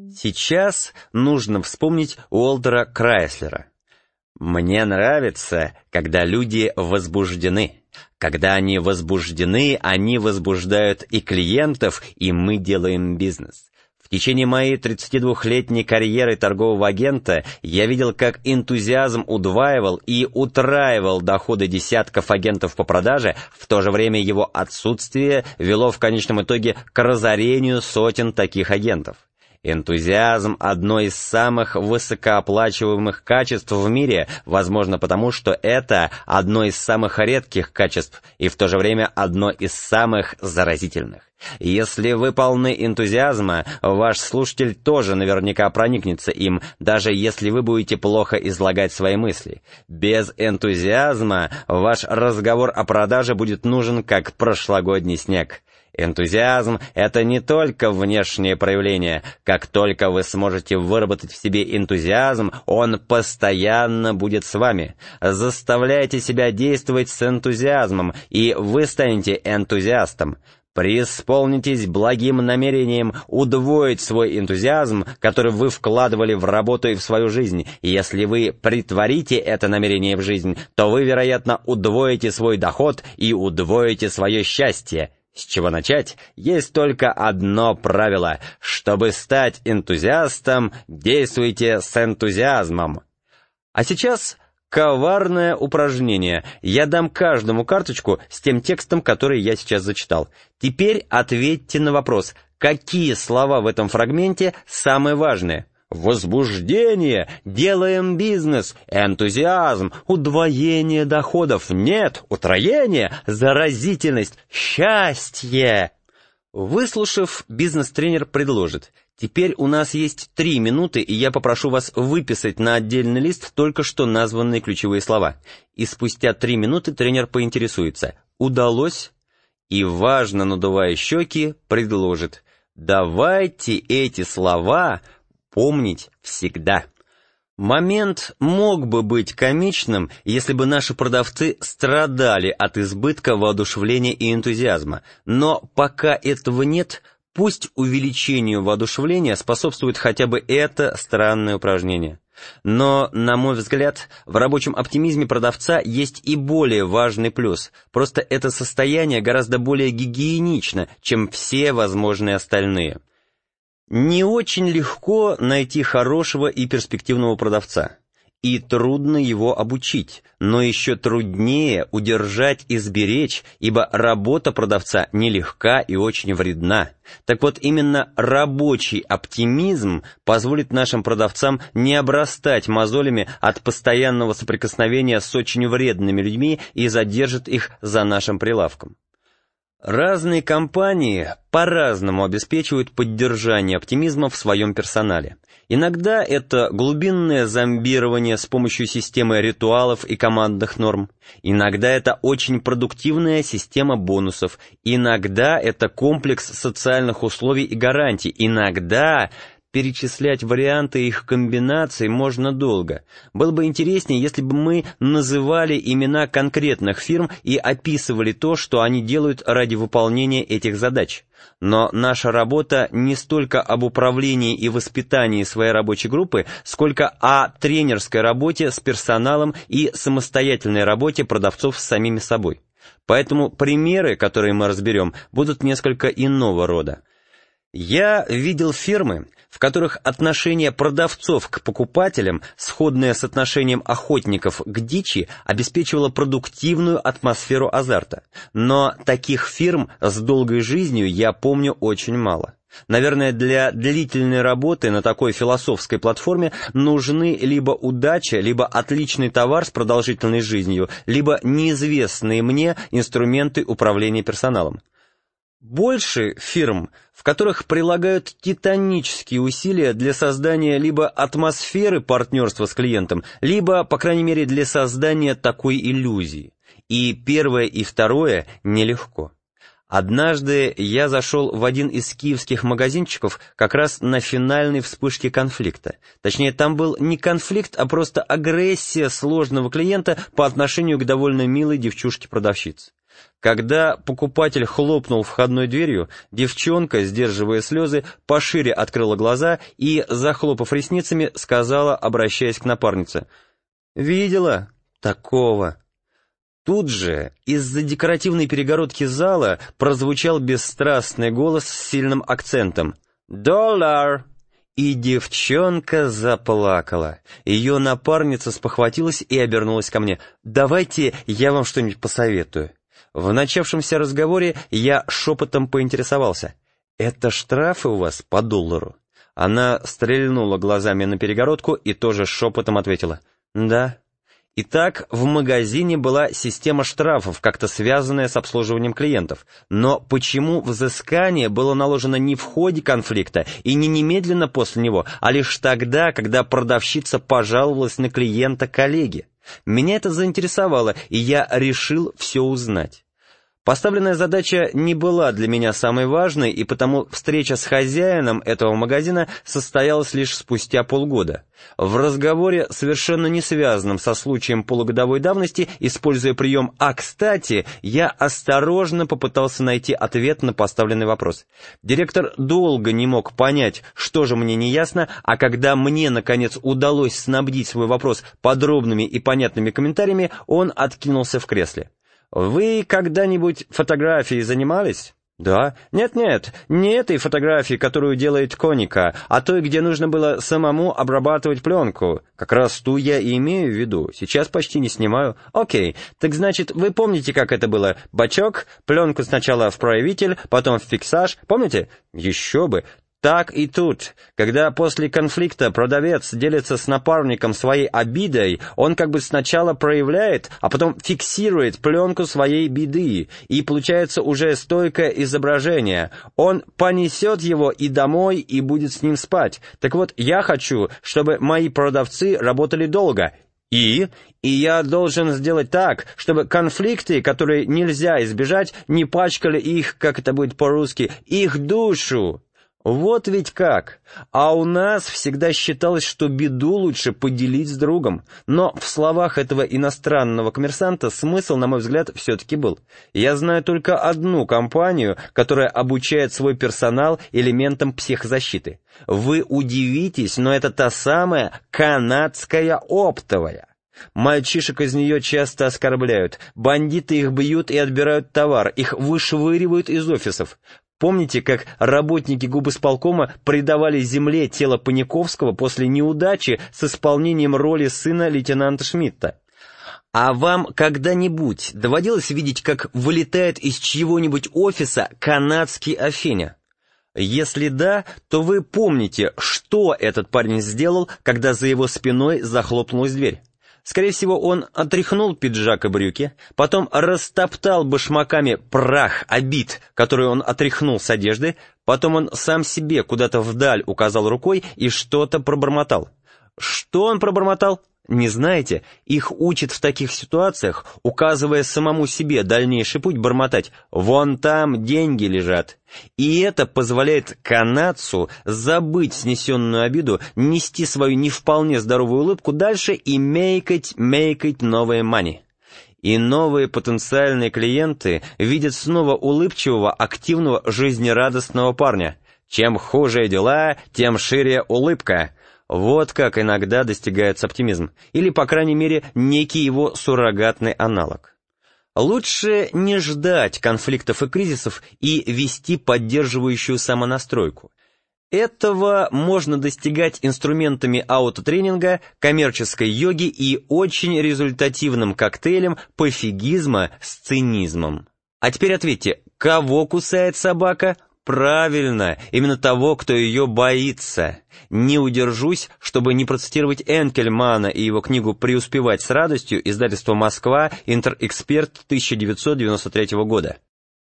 Сейчас нужно вспомнить Уолтера Крайслера. «Мне нравится, когда люди возбуждены. Когда они возбуждены, они возбуждают и клиентов, и мы делаем бизнес». В течение моей 32-летней карьеры торгового агента я видел, как энтузиазм удваивал и утраивал доходы десятков агентов по продаже, в то же время его отсутствие вело в конечном итоге к разорению сотен таких агентов. Энтузиазм – одно из самых высокооплачиваемых качеств в мире, возможно потому, что это одно из самых редких качеств и в то же время одно из самых заразительных. Если вы полны энтузиазма, ваш слушатель тоже наверняка проникнется им, даже если вы будете плохо излагать свои мысли. Без энтузиазма ваш разговор о продаже будет нужен, как прошлогодний снег. Энтузиазм – это не только внешнее проявление. Как только вы сможете выработать в себе энтузиазм, он постоянно будет с вами. Заставляйте себя действовать с энтузиазмом, и вы станете энтузиастом. Преисполнитесь благим намерением удвоить свой энтузиазм, который вы вкладывали в работу и в свою жизнь. И если вы претворите это намерение в жизнь, то вы, вероятно, удвоите свой доход и удвоите свое счастье. С чего начать? Есть только одно правило. Чтобы стать энтузиастом, действуйте с энтузиазмом. А сейчас коварное упражнение. Я дам каждому карточку с тем текстом, который я сейчас зачитал. Теперь ответьте на вопрос, какие слова в этом фрагменте самые важные? Возбуждение, делаем бизнес, энтузиазм, удвоение доходов, нет, утроение, заразительность, счастье. Выслушав, бизнес-тренер предложит: теперь у нас есть 3 минуты, и я попрошу вас выписать на отдельный лист только что названные ключевые слова. И спустя 3 минуты тренер поинтересуется: удалось? И, важно надувая щеки, предложит: давайте эти слова помнить всегда. Момент мог бы быть комичным, если бы наши продавцы страдали от избытка воодушевления и энтузиазма, но пока этого нет, пусть увеличению воодушевления способствует хотя бы это странное упражнение. Но, на мой взгляд, в рабочем оптимизме продавца есть и более важный плюс. Просто это состояние гораздо более гигиенично, чем все возможные остальные. Не очень легко найти хорошего и перспективного продавца, и трудно его обучить, но еще труднее удержать и сберечь, ибо работа продавца нелегка и очень вредна. Так вот, именно рабочий оптимизм позволит нашим продавцам не обрастать мозолями от постоянного соприкосновения с очень вредными людьми и задержит их за нашим прилавком. Разные компании по-разному обеспечивают поддержание оптимизма в своем персонале. Иногда это глубинное зомбирование с помощью системы ритуалов и командных норм. Иногда это очень продуктивная система бонусов. Иногда это комплекс социальных условий и гарантий. Иногда перечислять варианты их комбинаций можно долго. Было бы интереснее, если бы мы называли имена конкретных фирм и описывали то, что они делают ради выполнения этих задач. Но наша работа не столько об управлении и воспитании своей рабочей группы, сколько о тренерской работе с персоналом и самостоятельной работе продавцов с самими собой. Поэтому примеры, которые мы разберем, будут несколько иного рода. Я видел фирмы, в которых отношение продавцов к покупателям, сходное с отношением охотников к дичи, обеспечивало продуктивную атмосферу азарта. Но таких фирм с долгой жизнью я помню очень мало. Наверное, для длительной работы на такой философской платформе нужны либо удача, либо отличный товар с продолжительной жизнью, либо неизвестные мне инструменты управления персоналом. Больше фирм, в которых прилагают титанические усилия для создания либо атмосферы партнерства с клиентом, либо, по крайней мере, для создания такой иллюзии. И первое, и второе нелегко. Однажды я зашел в один из киевских магазинчиков как раз на финальной вспышке конфликта. Точнее, там был не конфликт, а просто агрессия сложного клиента по отношению к довольно милой девчушке-продавщице. Когда покупатель хлопнул входной дверью, девчонка, сдерживая слезы, пошире открыла глаза и, захлопав ресницами, сказала, обращаясь к напарнице: «Видела? Такого». Тут же из-за декоративной перегородки зала прозвучал бесстрастный голос с сильным акцентом: «Доллар!» И девчонка заплакала. Ее напарница спохватилась и обернулась ко мне: «Давайте я вам что-нибудь посоветую». В начавшемся разговоре я шепотом поинтересовался: «Это штрафы у вас по $1?» Она стрельнула глазами на перегородку и тоже шепотом ответила: «Да». Итак, в магазине была система штрафов, как-то связанная с обслуживанием клиентов. Но почему взыскание было наложено не в ходе конфликта и не немедленно после него, а лишь тогда, когда продавщица пожаловалась на клиента коллеги? Меня это заинтересовало, и я решил все узнать. Поставленная задача не была для меня самой важной, и потому встреча с хозяином этого магазина состоялась лишь спустя полгода. В разговоре, совершенно не связанном со случаем полугодовой давности, используя прием «а кстати», я осторожно попытался найти ответ на поставленный вопрос. Директор долго не мог понять, что же мне не ясно, а когда мне, наконец, удалось снабдить свой вопрос подробными и понятными комментариями, он откинулся в кресле. «Вы когда-нибудь фотографией занимались?» «Да». «Нет-нет, не этой фотографии, которую делает Коника, а той, где нужно было самому обрабатывать пленку. Как раз ту я и имею в виду. Сейчас почти не снимаю». «Окей, так значит, вы помните, как это было? Бачок, пленку сначала в проявитель, потом в фиксаж. Помните?» «Еще бы». Так и тут. Когда после конфликта продавец делится с напарником своей обидой, он как бы сначала проявляет, а потом фиксирует пленку своей беды, и получается уже стойкое изображение. Он понесет его и домой, и будет с ним спать. Так вот, я хочу, чтобы мои продавцы работали долго. И я должен сделать так, чтобы конфликты, которые нельзя избежать, не пачкали их, как это будет по-русски, их душу. Вот ведь как! А у нас всегда считалось, что беду лучше поделить с другом. Но в словах этого иностранного коммерсанта смысл, на мой взгляд, все-таки был. Я знаю только одну компанию, которая обучает свой персонал элементам психозащиты. Вы удивитесь, но это та самая канадская оптовая. Мальчишек из нее часто оскорбляют, бандиты их бьют и отбирают товар, их вышвыривают из офисов. Помните, как работники губисполкома предавали земле тело Паниковского после неудачи с исполнением роли сына лейтенанта Шмидта? А вам когда-нибудь доводилось видеть, как вылетает из чьего-нибудь офиса канадский Афеня? Если да, то вы помните, что этот парень сделал, когда за его спиной захлопнулась дверь. Скорее всего, он отряхнул пиджак и брюки, потом растоптал башмаками прах обид, который он отряхнул с одежды, потом он сам себе куда-то вдаль указал рукой и что-то пробормотал. Что он пробормотал? Не знаете? Их учат в таких ситуациях, указывая самому себе дальнейший путь, бормотать: «Вон там деньги лежат». И это позволяет канадцу забыть снесенную обиду, нести свою не вполне здоровую улыбку дальше и мейкать новые мани. И новые потенциальные клиенты видят снова улыбчивого, активного, жизнерадостного парня. Чем хуже дела, тем шире улыбка. Вот как иногда достигается оптимизм, или, по крайней мере, некий его суррогатный аналог. Лучше не ждать конфликтов и кризисов и вести поддерживающую самонастройку. Этого можно достигать инструментами аутотренинга, коммерческой йоги и очень результативным коктейлем пофигизма с цинизмом. А теперь ответьте, кого кусает собака? Правильно, именно того, кто ее боится. Не удержусь, чтобы не процитировать Энкельмана и его книгу «Преуспевать с радостью», издательство «Москва», Интерэксперт 1993 года.